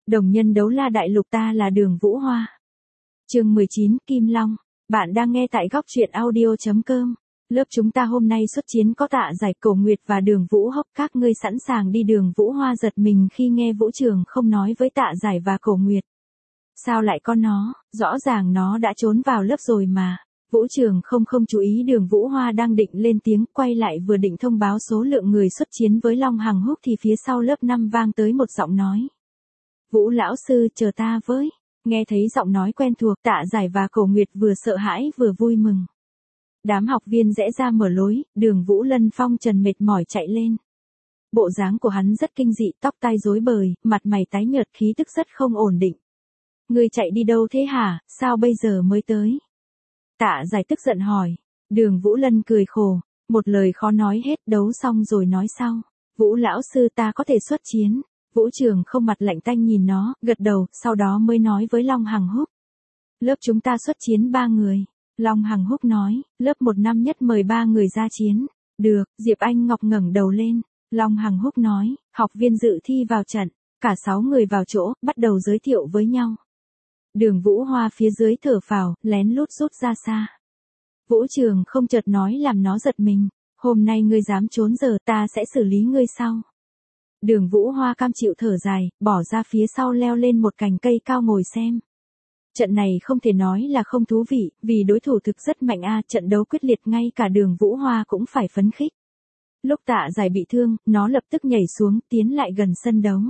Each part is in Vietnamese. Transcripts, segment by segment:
Đồng nhân đấu la đại lục, ta là Đường Vũ Hoa. Chương 19, Kim Long. Bạn đang nghe tại góc truyện audio.com. Lớp chúng ta hôm nay xuất chiến có Tạ Giải, Cổ Nguyệt và Đường Vũ Hốc. Các ngươi sẵn sàng đi? Đường Vũ Hoa giật mình khi nghe Vũ Trường không nói với Tạ Giải và Cổ Nguyệt. Sao lại có nó, rõ ràng nó đã trốn vào lớp rồi mà. Vũ Trường không chú ý Đường Vũ Hoa đang định lên tiếng, quay lại vừa định thông báo số lượng người xuất chiến với Long Hằng Húc thì phía sau lớp 5 vang tới một giọng nói. Vũ lão sư, chờ ta với. Nghe thấy giọng nói quen thuộc, Tạ Giải và Cổ Nguyệt vừa sợ hãi vừa vui mừng. Đám học viên rẽ ra mở lối, Đường Vũ Lân phong trần mệt mỏi chạy lên. Bộ dáng của hắn rất kinh dị, tóc tai rối bời, mặt mày tái nhợt, khí tức rất không ổn định. Ngươi chạy đi đâu thế hả, sao bây giờ mới tới? Tạ Giải tức giận hỏi. Đường Vũ Lân cười khổ, một lời khó nói hết, đấu xong rồi nói sau. Vũ lão sư, ta có thể xuất chiến. Vũ Trường không mặt lạnh tanh nhìn nó, gật đầu, sau đó mới nói với Long Hằng Húc. Lớp chúng ta xuất chiến 3 người. Long Hằng Húc nói, lớp 1 năm nhất mời 3 người ra chiến. Được, Diệp Anh Ngọc ngẩng đầu lên. Long Hằng Húc nói, học viên dự thi vào trận. Cả 6 người vào chỗ, bắt đầu giới thiệu với nhau. Đường Vũ Hoa phía dưới thở phào, lén lút rút ra xa. Vũ Trường không chợt nói làm nó giật mình. Hôm nay ngươi dám trốn giờ, ta sẽ xử lý ngươi sau. Đường Vũ Hoa cam chịu thở dài, bỏ ra phía sau leo lên một cành cây cao ngồi xem. Trận này không thể nói là không thú vị, vì đối thủ thực rất mạnh trận đấu quyết liệt, ngay cả Đường Vũ Hoa cũng phải phấn khích. Lúc Tạ Giải bị thương, nó lập tức nhảy xuống, tiến lại gần sân đấu.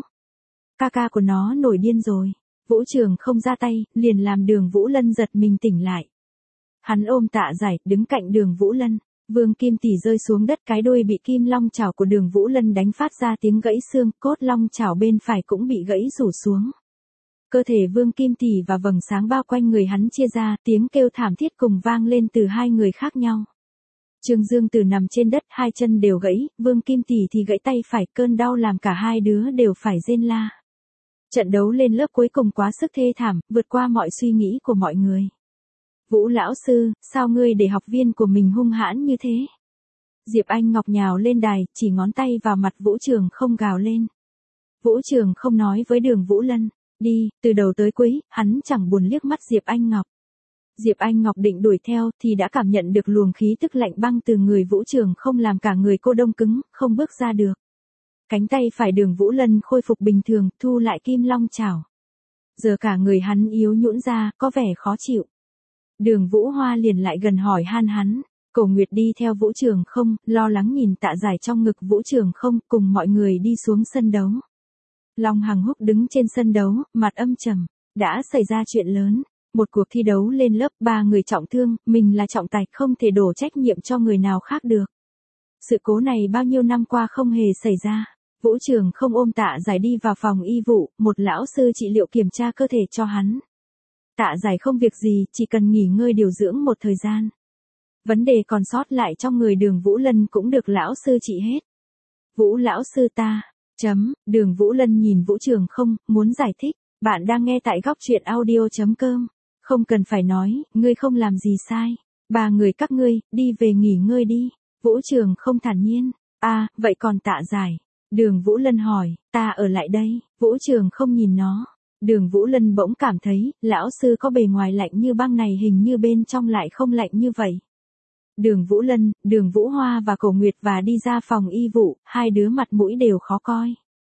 Ca của nó nổi điên rồi. Vũ Trường không ra tay, liền làm Đường Vũ Lân giật mình tỉnh lại. Hắn ôm Tạ Giải, đứng cạnh Đường Vũ Lân. Vương Kim Tỷ rơi xuống đất, cái đuôi bị kim long chảo của Đường Vũ Lân đánh phát ra tiếng gãy xương, cốt long chảo bên phải cũng bị gãy rủ xuống. Cơ thể Vương Kim Tỷ và vầng sáng bao quanh người hắn chia ra, tiếng kêu thảm thiết cùng vang lên từ hai người khác nhau. Trương Dương Tử nằm trên đất, hai chân đều gãy, Vương Kim Tỷ thì gãy tay phải, cơn đau làm cả hai đứa đều phải rên la. Trận đấu lên lớp cuối cùng quá sức thê thảm, vượt qua mọi suy nghĩ của mọi người. Vũ lão sư, sao ngươi để học viên của mình hung hãn như thế? Diệp Anh Ngọc nhào lên đài, chỉ ngón tay vào mặt Vũ Trường không gào lên. Vũ Trường không nói với Đường Vũ Lân, đi, từ đầu tới cuối, hắn chẳng buồn liếc mắt Diệp Anh Ngọc. Diệp Anh Ngọc định đuổi theo thì đã cảm nhận được luồng khí tức lạnh băng từ người Vũ Trường không, làm cả người cô đông cứng, không bước ra được. Cánh tay phải Đường Vũ Lân khôi phục bình thường, thu lại kim long chảo. Giờ cả người hắn yếu nhũn ra, có vẻ khó chịu. Đường Vũ Hoa liền lại gần hỏi han hắn. Cổ Nguyệt đi theo Vũ Trường không, lo lắng nhìn Tạ Giải trong ngực Vũ Trường không, cùng mọi người đi xuống sân đấu. Long Hằng Húc đứng trên sân đấu, mặt âm trầm. Đã xảy ra chuyện lớn. Một cuộc thi đấu lên lớp, 3 người trọng thương, mình là trọng tài, không thể đổ trách nhiệm cho người nào khác được. Sự cố này bao nhiêu năm qua không hề xảy ra. Vũ Trường không ôm Tạ Giải đi vào phòng y vụ, một lão sư trị liệu kiểm tra cơ thể cho hắn. Tạ Giải không việc gì, chỉ cần nghỉ ngơi điều dưỡng một thời gian. Vấn đề còn sót lại trong người Đường Vũ Lân cũng được lão sư trị hết. Vũ lão sư ta, Đường Vũ Lân nhìn Vũ Trường không, muốn giải thích. Bạn đang nghe tại góc truyện audio.com. Không cần phải nói, ngươi không làm gì sai. 3 người các ngươi, đi về nghỉ ngơi đi. Vũ Trường không thản nhiên. Vậy còn Tạ Giải? Đường Vũ Lân hỏi, ta ở lại đây. Vũ Trường không nhìn nó. Đường Vũ Lân bỗng cảm thấy, lão sư có bề ngoài lạnh như băng này hình như bên trong lại không lạnh như vậy. Đường Vũ Lân, Đường Vũ Hoa và Cổ Nguyệt và đi ra phòng y vụ, hai đứa mặt mũi đều khó coi.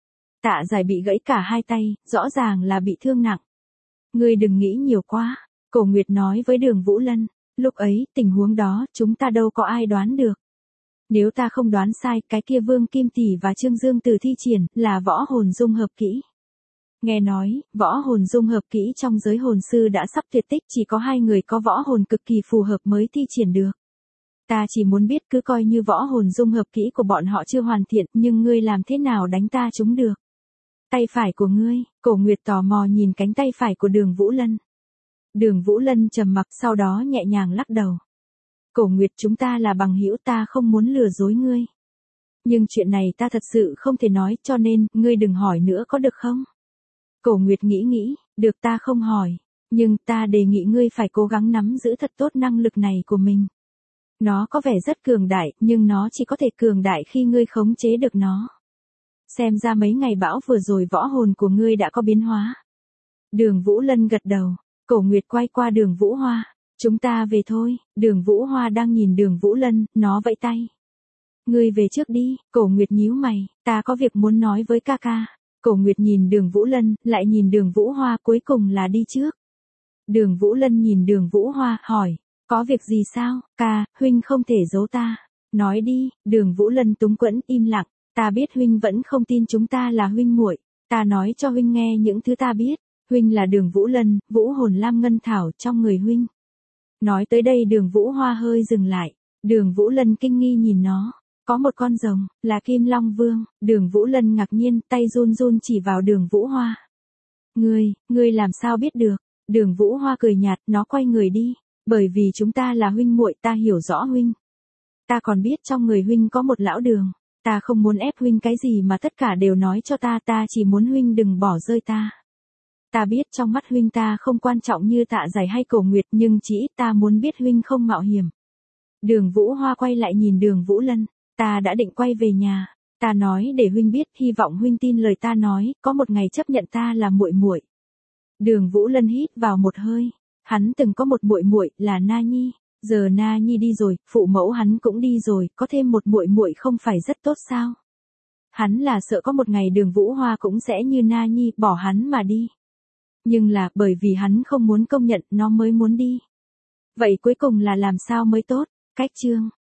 Tạ Giải bị gãy cả hai tay, rõ ràng là bị thương nặng. Ngươi đừng nghĩ nhiều quá, Cổ Nguyệt nói với Đường Vũ Lân. Lúc ấy, tình huống đó, chúng ta đâu có ai đoán được. Nếu ta không đoán sai, cái kia Vương Kim Tỷ và Trương Dương Tử thi triển, là võ hồn dung hợp kỹ. Nghe nói, võ hồn dung hợp kỹ trong giới hồn sư đã sắp tuyệt tích, chỉ có 2 người có võ hồn cực kỳ phù hợp mới thi triển được. Ta chỉ muốn biết, cứ coi như võ hồn dung hợp kỹ của bọn họ chưa hoàn thiện, nhưng ngươi làm thế nào đánh ta chúng được? Tay phải của ngươi. Cổ Nguyệt tò mò nhìn cánh tay phải của Đường Vũ Lân. Đường Vũ Lân trầm mặc, sau đó nhẹ nhàng lắc đầu. Cổ Nguyệt, chúng ta là bằng hữu, ta không muốn lừa dối ngươi. Nhưng chuyện này ta thật sự không thể nói, cho nên, ngươi đừng hỏi nữa có được không? Cổ Nguyệt nghĩ, được, ta không hỏi. Nhưng ta đề nghị ngươi phải cố gắng nắm giữ thật tốt năng lực này của mình. Nó có vẻ rất cường đại, nhưng nó chỉ có thể cường đại khi ngươi khống chế được nó. Xem ra mấy ngày bão vừa rồi võ hồn của ngươi đã có biến hóa. Đường Vũ Lân gật đầu, Cổ Nguyệt quay qua Đường Vũ Hoa. Chúng ta về thôi, Đường Vũ Hoa đang nhìn Đường Vũ Lân, nó vẫy tay. Ngươi về trước đi, Cổ Nguyệt nhíu mày, ta có việc muốn nói với ca ca. Cổ Nguyệt nhìn Đường Vũ Lân, lại nhìn Đường Vũ Hoa, cuối cùng là đi trước. Đường Vũ Lân nhìn Đường Vũ Hoa, hỏi, có việc gì sao, ca, huynh không thể giấu ta. Nói đi, Đường Vũ Lân túng quẫn im lặng, ta biết huynh vẫn không tin chúng ta là huynh muội, ta nói cho huynh nghe những thứ ta biết, huynh là Đường Vũ Lân, vũ hồn lam ngân thảo trong người huynh. Nói tới đây Đường Vũ Hoa hơi dừng lại, Đường Vũ Lân kinh nghi nhìn nó, có một con rồng, là Kim Long Vương, Đường Vũ Lân ngạc nhiên, tay run run chỉ vào Đường Vũ Hoa. Ngươi làm sao biết được? Đường Vũ Hoa cười nhạt, nó quay người đi, bởi vì chúng ta là huynh muội, ta hiểu rõ huynh. Ta còn biết trong người huynh có một lão đường, ta không muốn ép huynh cái gì mà tất cả đều nói cho ta, ta chỉ muốn huynh đừng bỏ rơi ta. Ta biết trong mắt huynh ta không quan trọng như Tạ Giải hay Cổ Nguyệt, nhưng chỉ ít ta muốn biết huynh không mạo hiểm. Đường Vũ Hoa quay lại nhìn Đường Vũ Lân, ta đã định quay về nhà, ta nói để huynh biết, hy vọng huynh tin lời ta nói, có một ngày chấp nhận ta là muội muội. Đường Vũ Lân hít vào một hơi, hắn từng có một muội muội là Na Nhi, giờ Na Nhi đi rồi, phụ mẫu hắn cũng đi rồi, có thêm một muội muội không phải rất tốt sao? Hắn là sợ có một ngày Đường Vũ Hoa cũng sẽ như Na Nhi, bỏ hắn mà đi. Nhưng là bởi vì hắn không muốn công nhận, nó mới muốn đi. Vậy cuối cùng là làm sao mới tốt? Cách chương